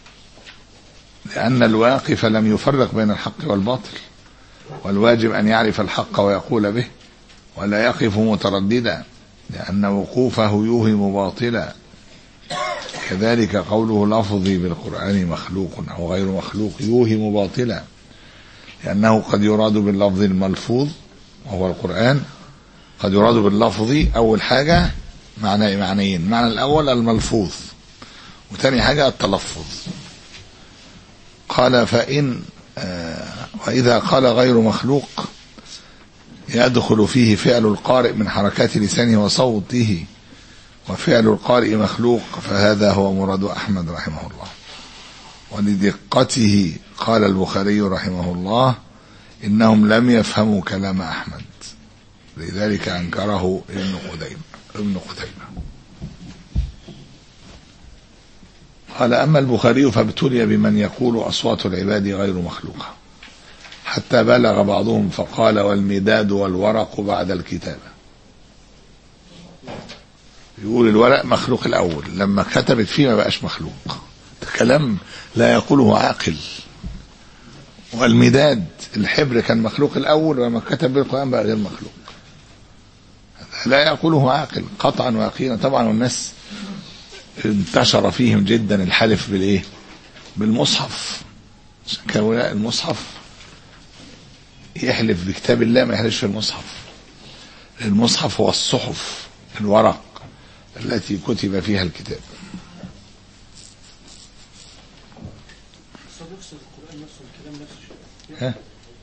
لان الواقف لم يفرق بين الحق والباطل، والواجب ان يعرف الحق ويقول به ولا يقف مترددا، لان وقوفه يوهم باطلا. كذلك قوله لفظي بالقرآن مخلوق او غير مخلوق يوهم باطلا، لأنه قد يراد باللفظ الملفوظ وهو القرآن، قد يراد باللفظ أول حاجة معنى معنيين، المعنى الأول الملفوظ، وثاني حاجة التلفظ. قال فإن آه وإذا قال غير مخلوق يدخل فيه فعل القارئ من حركات لسانه وصوته، وفعل القارئ مخلوق، فهذا هو مراد أحمد رحمه الله. ولدقته قال البخاري رحمه الله إنهم لم يفهموا كلام أحمد، لذلك أنكره ابن قديمة ابن قتيبة. قال أما البخاري فابتلي بمن يقول أصوات العباد غير مخلوقة، حتى بلغ بعضهم فقال والمداد والورق بعد الكتابة. يقول الورق مخلوق الأول، لما كتبت فيه ما بقاش مخلوق، كلام لا يقوله عاقل. والمداد الحبر كان مخلوق الأول، ولما كتب بالقرآن بقى غير مخلوق، لا يقوله عاقل قطعا ويقينا. طبعا والناس انتشر فيهم جدا الحلف بالايه بالمصحف، كان المصحف يحلف بكتاب الله ما يحلفش في المصحف. المصحف هو الصحف الورق التي كتب فيها الكتاب. ها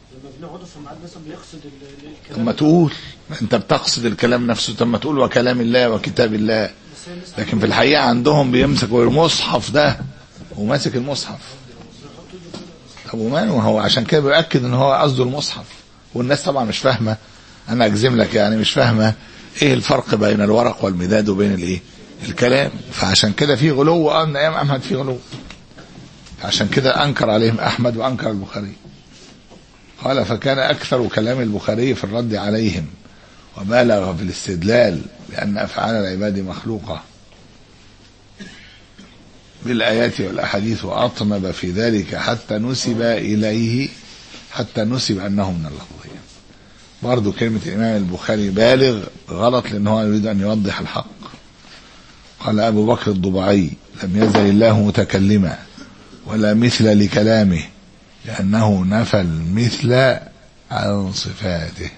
ثم تقول انت بتقصد الكلام نفسه، ثم تقول وكلام الله وكتاب الله، لكن في الحقيقة عندهم بيمسكوا المصحف ده وماسك المصحف. طب وماله، هو عشان كده بيأكد ان هو قصده المصحف، والناس طبعا مش فاهمة. انا اجزم لك يعني مش فاهمة ايه الفرق بين الورق والمداد وبين الايه الكلام، فعشان كده في غلو. اه من ايام احمد في غلو، عشان كده انكر عليهم احمد وانكر البخاري. قال فكان اكثر كلام البخاري في الرد عليهم، وبالغ في الاستدلال بان افعال العباد مخلوقه بالايات والاحاديث، واطنب في ذلك حتى نسب اليه حتى نسب انه من اللفظيه. برضو كلمه الامام البخاري بالغ غلط، لان هو يريد ان يوضح الحق. قال ابو بكر الضبعي لم يزل الله متكلما ولا مثل لكلامه، لأنه نفى المثل عن صفاته،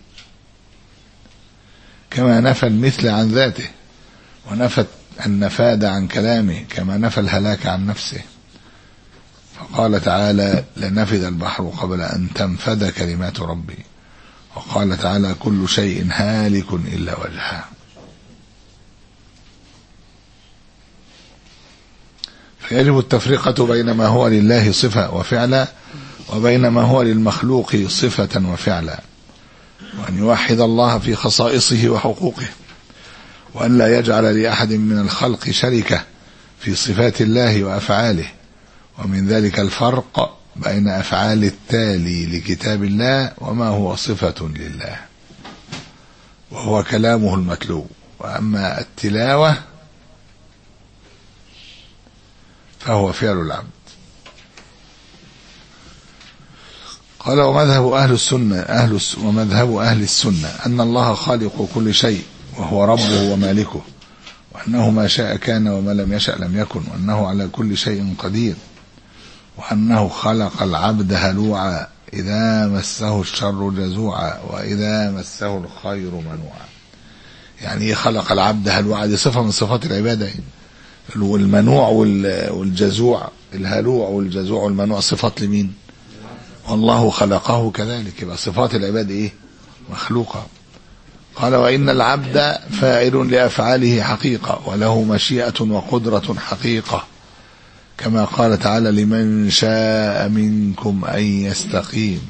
كما نفى المثل عن ذاته، ونفى النفاد عن كلامه، كما نفى الهلاك عن نفسه. فقال تعالى لنفد البحر قبل أن تنفد كلمات ربي، وقال تعالى كل شيء هالك إلا وجهه. فيجب التفرقة بين ما هو لله صفة وفعلا وبين ما هو للمخلوق صفة وفعلا، وأن يوحد الله في خصائصه وحقوقه، وأن لا يجعل لأحد من الخلق شركة في صفات الله وأفعاله. ومن ذلك الفرق بين أفعال التالي لكتاب الله وما هو صفة لله، وهو كلامه المتلو. وأما التلاوة فهو فعل العبد. قال ومذهب أهل السنة أهل ومذهب أهل السنة أن الله خالق كل شيء وهو ربه ومالكه، وأنه ما شاء كان وما لم يشأ لم يكن، وأنه على كل شيء قدير، وأنه خلق العبد هلوعا إذا مسه الشر جزوعا وإذا مسه الخير منوعا. يعني خلق العبد هلوعا، دي صفة من صفات العبادة. والمنوع والجزوع، الهلوع والجزوع والمنوع صفات لمين؟ والله خلقه كذلك. يبقى صفات العباد ايه؟ مخلوقة. قال وإن العبد فاعل لأفعاله حقيقة، وله مشيئة وقدرة حقيقة، كما قال تعالى لمن شاء منكم أن يستقيم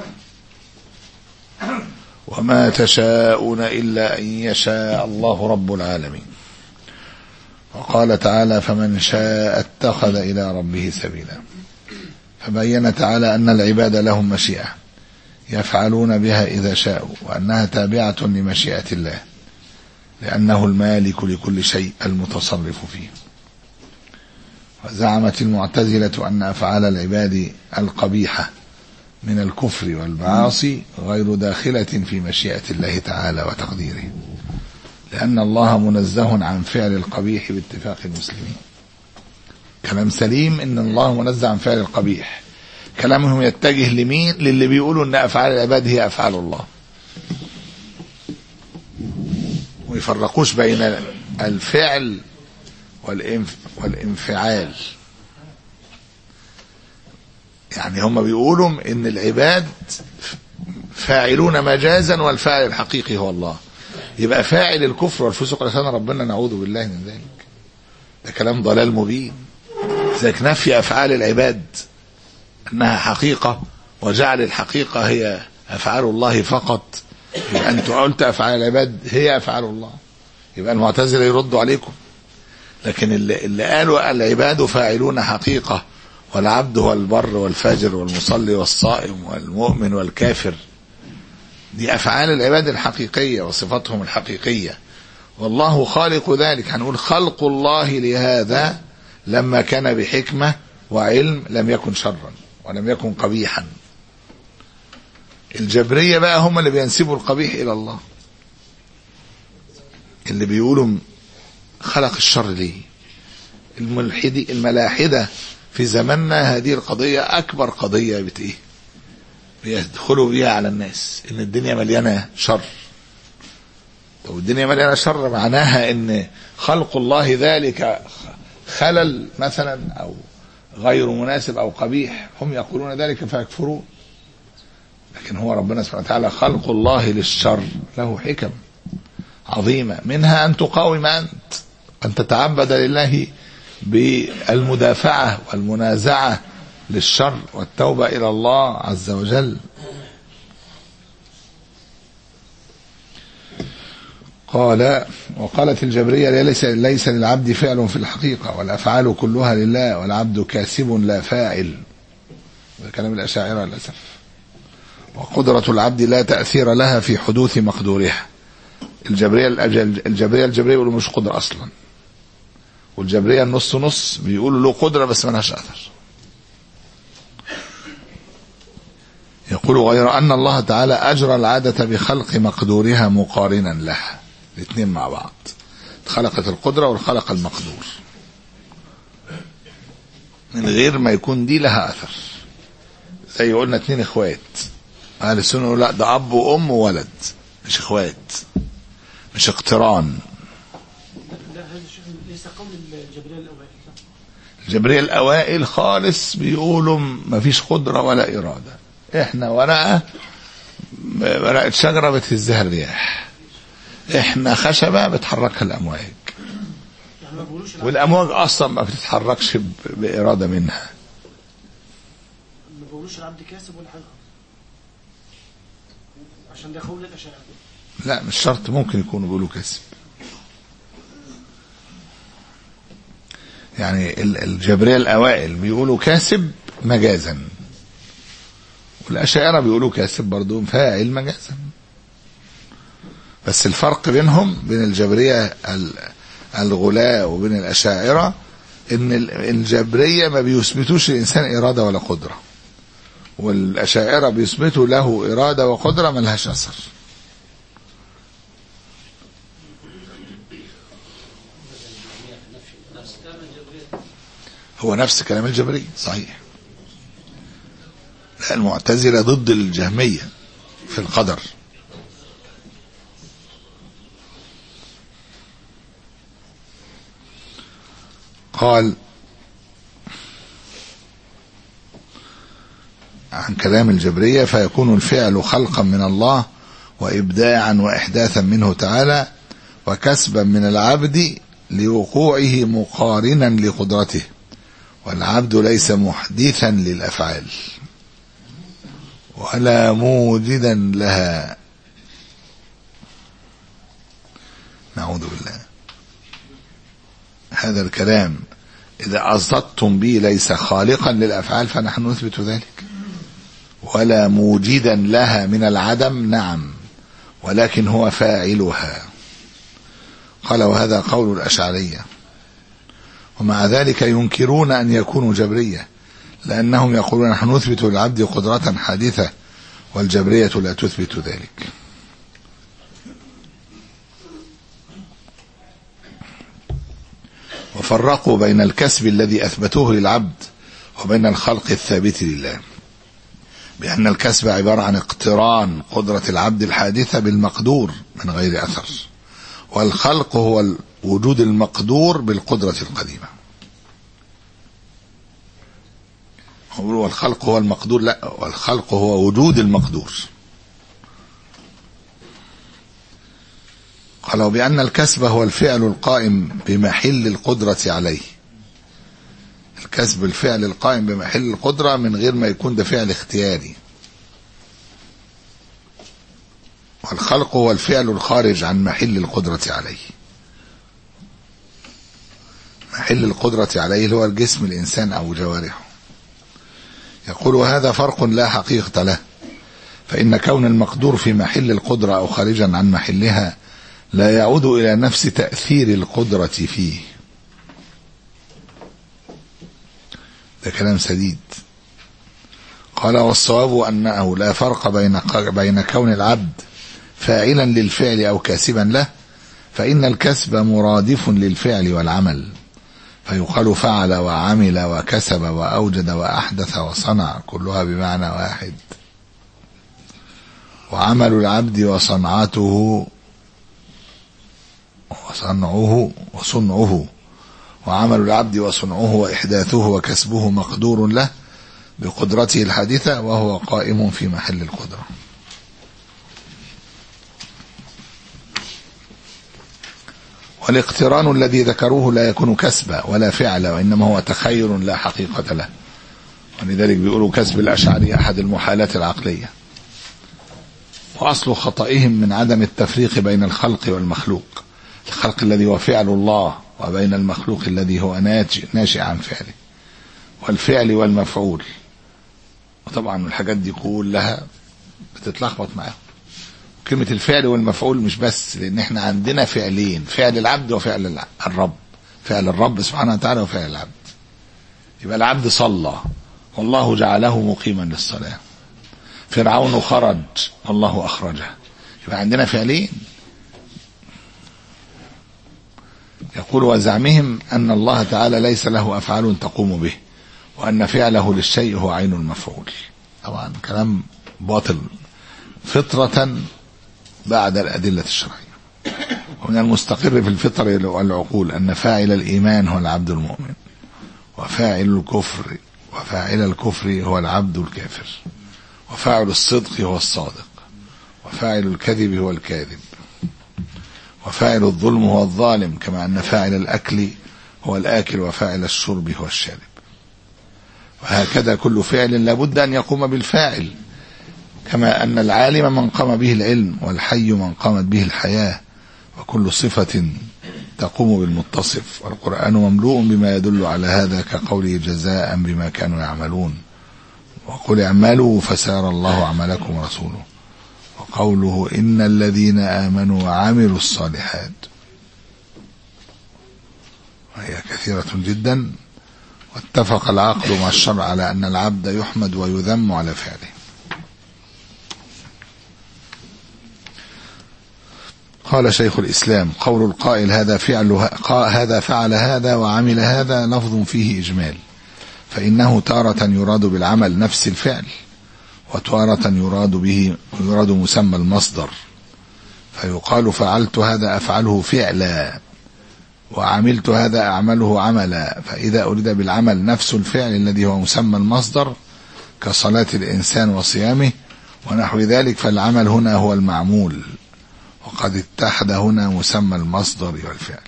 وما تشاءون إلا أن يشاء الله رب العالمين. وقال تعالى فمن شاء اتخذ إلى ربه سبيلا. فبين تعالى أن العباد لهم مشيئة يفعلون بها إذا شاءوا، وأنها تابعة لمشيئة الله، لأنه المالك لكل شيء المتصرف فيه. وزعمت المعتزلة أن أفعال العباد القبيحة من الكفر والمعاصي غير داخلة في مشيئة الله تعالى وتقديره، لأن الله منزه عن فعل القبيح باتفاق المسلمين. كلام سليم إن الله منزه عن فعل القبيح. كلامهم يتجه لمين؟ للي بيقولوا أن أفعال العباد هي أفعال الله، ويفرقوش بين الفعل والانفعال. يعني هم بيقولوا ان العباد فاعلون مجازا والفاعل الحقيقي هو الله. يبقى فاعل الكفر والفسوق والعصيان ربنا نعوذ بالله من ذلك. ده كلام ضلال مبين. ذلك نفي افعال العباد انها حقيقة وجعل الحقيقة هي افعال الله فقط. يبقى انتوا قلت افعال العباد هي افعال الله، يبقى المعتزلة يردوا عليكم. لكن اللي, اللي قالوا العباد فاعلون حقيقة، والعبد هو البر والفاجر والمصلي والصائم والمؤمن والكافر، دي أفعال العباد الحقيقية وصفاتهم الحقيقية، والله خالق ذلك. هنقول خلق الله لهذا لما كان بحكمة وعلم لم يكن شرا ولم يكن قبيحا. الجبرية بقى هم اللي بينسبوا القبيح إلى الله، اللي بيقولوا خلق الشر ليه. الملحدي الملاحدة في زماننا هذه القضية أكبر قضية بتإيه بيدخلوا بيها على الناس، إن الدنيا مليانة شر. طب الدنيا مليانة شر معناها إن خلق الله ذلك خلل مثلا أو غير مناسب أو قبيح، هم يقولون ذلك فيكفرون. لكن هو ربنا سبحانه وتعالى خلق الله للشر له حكم عظيمة، منها أن تقاوم أنت أن تتعبد لله بالمدافعة والمنازعة للشر والتوبة إلى الله عز وجل. قال وقالت الجبرية ليس, ليس للعبد فعل في الحقيقة، والأفعال كلها لله، والعبد كاسب لا فاعل. هذا كلام الأشاعرة للأسف. وقدرة العبد لا تأثير لها في حدوث مقدورها. الجبرية الجبرية الجبرية يقولوا مش قدرة أصلا، والجبرية النص نص بيقولوا له قدرة بس منهاش أثر. يقول غير أن الله تعالى أجرى العادة بخلق مقدورها مقارنا لها، الاثنين مع بعض، خلقت القدرة والخلق المقدور من غير ما يكون دي لها أثر. زي قلنا اثنين اخوات، أهل السنة يقول لا ده أب وأم وولد، مش اخوات، مش اقتران. لا هذا ليس قول الجبرية الأوائل. الجبرية الأوائل خالص بيقولوا ما فيش قدرة ولا إرادة، احنا ورقة ورقة شجرة بتهزها الرياح، احنا خشبة بتحركها الأمواج، والأمواج أصلا ما بتتحركش بإرادة منها. ما بقولوش العبد كاسب ولا حاجة عشان ده قول الأشاعرة. لا مش شرط، ممكن يكونوا بيقولوا كاسب. يعني الجبرية الأوائل بيقولوا كاسب مجازا، والأشاعرة بيقولوا كاسب برضو فاعل مجازا. بس الفرق بينهم بين الجبرية الغلاة وبين الأشاعرة إن الجبرية ما بيثبتوش الإنسان إرادة ولا قدرة، والأشاعرة بيثبتوا له إرادة وقدرة ما لهاش أثر. هو نفس كلام الجبرية صحيح. لا المعتزلة ضد الجهمية في القدر. قال عن كلام الجبرية: فيكون الفعل خلقا من الله وإبداعا وإحداثا منه تعالى وكسبا من العبد لوقوعه مقارنا لقدرته، والعبد ليس محدثا للأفعال ولا موجدا لها. نعوذ بالله. هذا الكلام إذا أصدتم به ليس خالقا للأفعال فنحن نثبت ذلك، ولا موجدا لها من العدم نعم، ولكن هو فاعلها. قال: وهذا قول الأشعرية، ومع ذلك ينكرون أن يكونوا جبرية، لأنهم يقولون نحن نثبت للعبد قدرة حادثة والجبرية لا تثبت ذلك. وفرقوا بين الكسب الذي أثبتوه للعبد وبين الخلق الثابت لله، بأن الكسب عبارة عن اقتران قدرة العبد الحادثة بالمقدور من غير أثر، والخلق هو وجود المقدور بالقدرة القديمة. هو الخلق هو المقدور؟ لا، والخلق هو وجود المقدور. قالوا بأن الكسب هو الفعل القائم بمحل القدرة عليه. الكسب الفعل القائم بمحل القدرة من غير ما يكون ده فعل اختياري. والخلق هو الفعل الخارج عن محل القدرة عليه. محل القدرة عليه اللي هو الجسم الإنسان أو جوارحه. يقول: هذا فرق لا حقيقة له، فإن كون المقدور في محل القدرة أو خارجا عن محلها لا يعود إلى نفس تأثير القدرة فيه. ده كلام سديد. قال: والصواب أنه لا فرق بين بين كون العبد فاعلا للفعل أو كاسبا له، فإن الكسب مرادف للفعل والعمل، فيقال فعل وعمل وكسب وأوجد وأحدث وصنع، كلها بمعنى واحد. وعمل العبد وصنعته وصنعه وصنعه وعمل العبد وصنعه وإحداثه وكسبه مقدور له بقدرته الحادثة، وهو قائم في محل القدرة. والاقتران الذي ذكروه لا يكون كسبا ولا فعلا، وإنما هو تخير لا حقيقة له. ولذلك بيقولوا كسب الأشعري أحد المحالات العقلية. وأصل خطئهم من عدم التفريق بين الخلق والمخلوق، الخلق الذي هو فعل الله، وبين المخلوق الذي هو ناشئ عن فعله، والفعل والمفعول. وطبعا الحاجات دي كلها بتتلخبط معاهم. كلمة الفعل والمفعول مش بس، لأن احنا عندنا فعلين، فعل العبد وفعل الرب. فعل الرب سبحانه وتعالى وفعل العبد. يبقى العبد صلى والله جعله مقيما للصلاة. فرعون خرج والله أخرجه. يبقى عندنا فعلين. يقول: وزعمهم أن الله تعالى ليس له أفعال تقوم به، وأن فعله للشيء هو عين المفعول. طبعا كلام باطل فطرة بعد الأدلة الشرعية. ومن المستقر في الفطر والعقول أن فاعل الإيمان هو العبد المؤمن، وفاعل الكفر وفاعل الكفر هو العبد الكافر، وفاعل الصدق هو الصادق، وفاعل الكذب هو الكاذب، وفاعل الظلم هو الظالم، كما أن فاعل الأكل هو الآكل، وفاعل الشرب هو الشارب. وهكذا كل فعل لابد أن يقوم بالفاعل، كما أن العالم من قام به العلم، والحي من قامت به الحياة، وكل صفة تقوم بالمتصف. والقرآن مملوء بما يدل على هذا، كقوله جزاء بما كانوا يعملون، وقل اعملوا فسيرى الله عملكم ورسوله، وقوله إن الذين آمنوا وعملوا الصالحات، وهي كثيرة جدا. واتفق العقل مع الشرع على أن العبد يحمد ويذم على فعله. قال شيخ الإسلام: قول القائل هذا فعل هذا فعل هذا وعمل هذا لفظ فيه إجمال، فإنه تارة يراد بالعمل نفس الفعل، وتارة يراد به يراد مسمى المصدر، فيقال فعلت هذا أفعله فعلا، وعملت هذا أعمله عملا. فإذا أريد بالعمل نفس الفعل الذي هو مسمى المصدر كصلاة الإنسان وصيامه ونحو ذلك، فالعمل هنا هو المعمول، وقد اتحد هنا مسمى المصدر والفعل.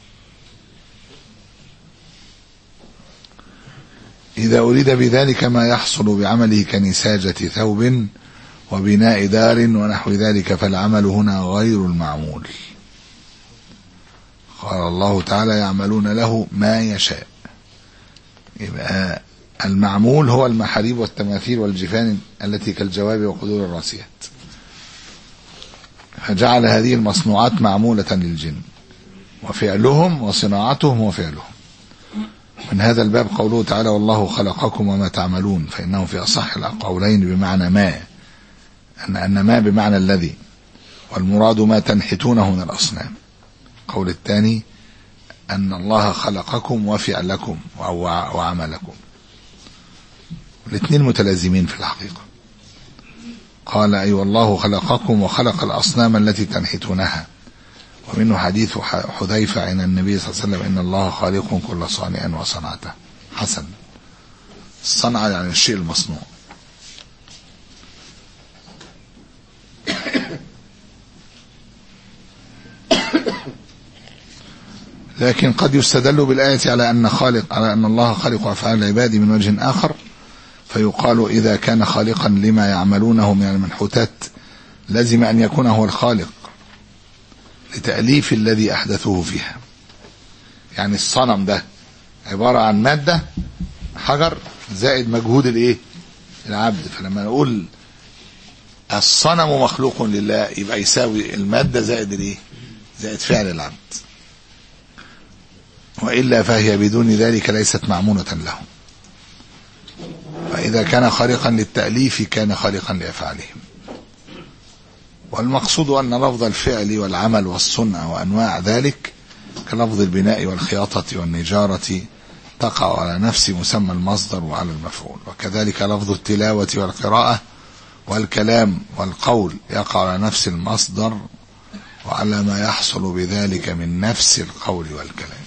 إذا أريد بذلك ما يحصل بعمله كنساجة ثوب وبناء دار ونحو ذلك، فالعمل هنا غير المعمول. قال الله تعالى يعملون له ما يشاء. يبقى المعمول هو المحاريب والتماثيل والجفان التي كالجواب وقدور الراسيات، فجعل هذه المصنوعات معمولة للجن، وفعلهم وصناعتهم هو فعلهم. من هذا الباب قوله تعالى والله خلقكم وما تعملون، فإنه في أصح القولين بمعنى ما، أن أن ما بمعنى الذي، والمراد ما تنحتونه من الأصنام. قول الثاني أن الله خلقكم وفعلكم وعملكم، الاثنين متلازمين في الحقيقة. قال أي والله خلقكم وخلق الأصنام التي تنحتونها، ومنه حديث حذيفة عن النبي صلى الله عليه وسلم إن الله خالق كل صانع وصنعته. حسن، الصنعة يعني الشيء المصنوع. لكن قد يستدل بالآية على أن خالق على أن الله خالق أفعال العباد من وجه آخر، فيقال إذا كان خالقا لما يعملونه من المنحوتات لازم أن يكون هو الخالق لتأليف الذي أحدثه فيها. يعني الصنم ده عبارة عن مادة حجر زائد مجهود الايه العبد، فلما نقول الصنم مخلوق لله يبقى يساوي المادة زائد الايه زائد فعل العبد، وإلا فهي بدون ذلك ليست معمولة له. فإذا كان خالقا للتأليف كان خالقا لأفعالهم. والمقصود أن لفظ الفعل والعمل والصنع وأنواع ذلك كلفظ البناء والخياطة والنجارة تقع على نفس مسمى المصدر وعلى المفعول، وكذلك لفظ التلاوة والقراءة والكلام والقول يقع على نفس المصدر وعلى ما يحصل بذلك من نفس القول والكلام.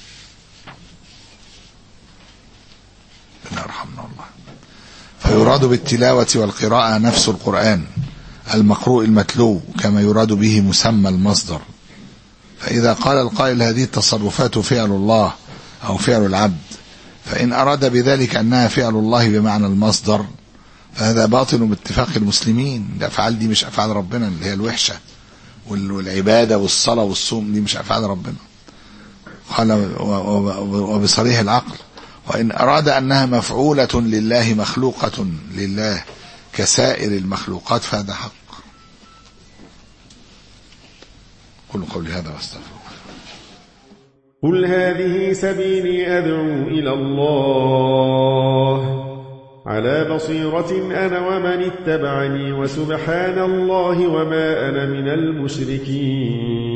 يرحمنا الله. فيراد بالتلاوة والقراءة نفس القرآن المقروء المتلو كما يراد به مسمى المصدر. فإذا قال القائل هذه التصرفات فعل الله أو فعل العبد، فإن أراد بذلك أنها فعل الله بمعنى المصدر فهذا باطل باتفاق المسلمين. الأفعال دي مش أفعال ربنا اللي هي الوحشة، والعبادة والصلاة والصوم دي مش أفعال ربنا. قال وبصريح العقل. وإن أراد أنها مفعولة لله مخلوقة لله كسائر المخلوقات فهذا حق. قل قولي هذا واستغفر. قل هذه سبيلي أدعو إلى الله على بصيرة أنا ومن اتبعني وسبحان الله وما أنا من المشركين.